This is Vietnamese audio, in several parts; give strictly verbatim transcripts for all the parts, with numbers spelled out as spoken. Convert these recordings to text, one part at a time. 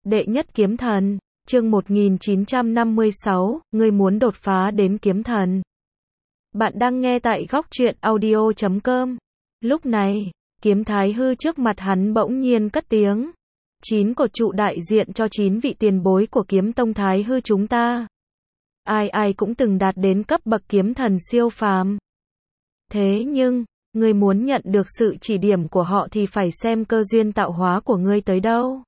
Đệ nhất kiếm thần, chương một nghìn chín trăm năm mươi sáu, ngươi muốn đột phá đến kiếm thần. Bạn đang nghe tại góc truyện audio chấm com. Lúc này, Kiếm Thái Hư trước mặt hắn bỗng nhiên cất tiếng. Chín cột trụ đại diện cho chín vị tiền bối của kiếm tông Thái Hư chúng ta. Ai ai cũng từng đạt đến cấp bậc kiếm thần siêu phàm. Thế nhưng, ngươi muốn nhận được sự chỉ điểm của họ thì phải xem cơ duyên tạo hóa của ngươi tới đâu.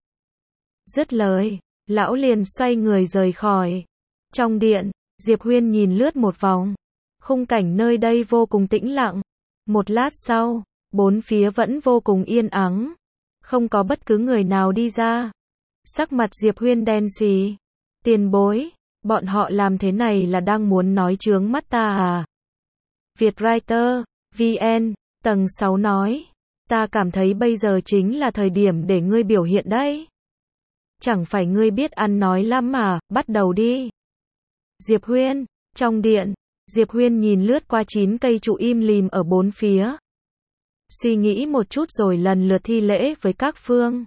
Dứt lời, lão liền xoay người rời khỏi. Trong điện, Diệp Huyên nhìn lướt một vòng. Khung cảnh nơi đây vô cùng tĩnh lặng. Một lát sau, bốn phía vẫn vô cùng yên ắng. Không có bất cứ người nào đi ra. Sắc mặt Diệp Huyên đen xì. Tiền bối, bọn họ làm thế này là đang muốn nói chướng mắt ta à? Vietwriter, vê en, tầng sáu nói. Ta cảm thấy bây giờ chính là thời điểm để ngươi biểu hiện đấy. Chẳng phải ngươi biết ăn nói lắm mà, bắt đầu đi. Diệp Huyên, trong điện, Diệp Huyên nhìn lướt qua chín cây trụ im lìm ở bốn phía. Suy nghĩ một chút rồi lần lượt thi lễ với các phương.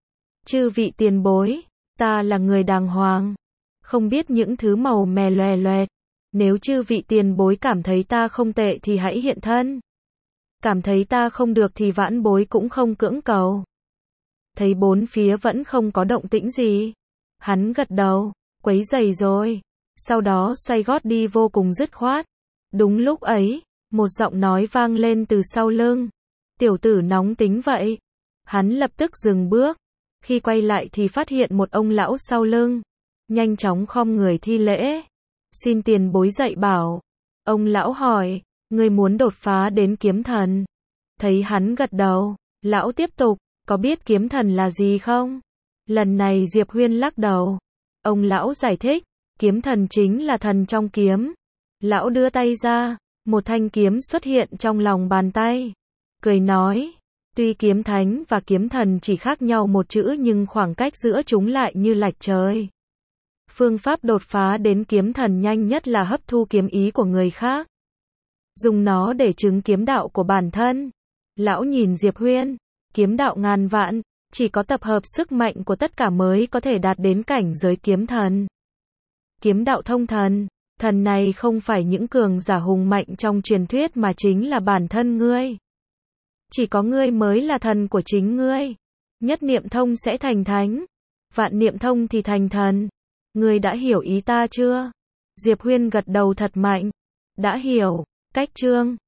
Chư vị tiền bối, ta là người đàng hoàng. Không biết những thứ màu mè loè loẹt. Nếu chư vị tiền bối cảm thấy ta không tệ thì hãy hiện thân. Cảm thấy ta không được thì vãn bối cũng không cưỡng cầu. Thấy bốn phía vẫn không có động tĩnh gì. Hắn gật đầu, quấy giày rồi. Sau đó xoay gót đi vô cùng dứt khoát. Đúng lúc ấy, một giọng nói vang lên từ sau lưng. Tiểu tử nóng tính vậy. Hắn lập tức dừng bước. Khi quay lại thì phát hiện một ông lão sau lưng. Nhanh chóng khom người thi lễ. Xin tiền bối dạy bảo. Ông lão hỏi, ngươi muốn đột phá đến kiếm thần. Thấy hắn gật đầu, lão tiếp tục. Có biết kiếm thần là gì không? Lần này Diệp Huyên lắc đầu. Ông lão giải thích, kiếm thần chính là thần trong kiếm. Lão đưa tay ra, một thanh kiếm xuất hiện trong lòng bàn tay. Cười nói, tuy kiếm thánh và kiếm thần chỉ khác nhau một chữ nhưng khoảng cách giữa chúng lại như lệch trời. Phương pháp đột phá đến kiếm thần nhanh nhất là hấp thu kiếm ý của người khác. Dùng nó để chứng kiếm đạo của bản thân. Lão nhìn Diệp Huyên. Kiếm đạo ngàn vạn, chỉ có tập hợp sức mạnh của tất cả mới có thể đạt đến cảnh giới kiếm thần. Kiếm đạo thông thần, thần này không phải những cường giả hùng mạnh trong truyền thuyết mà chính là bản thân ngươi. Chỉ có ngươi mới là thần của chính ngươi. Nhất niệm thông sẽ thành thánh, vạn niệm thông thì thành thần. Ngươi đã hiểu ý ta chưa? Diệp Huyên gật đầu thật mạnh. Đã hiểu, cách chương.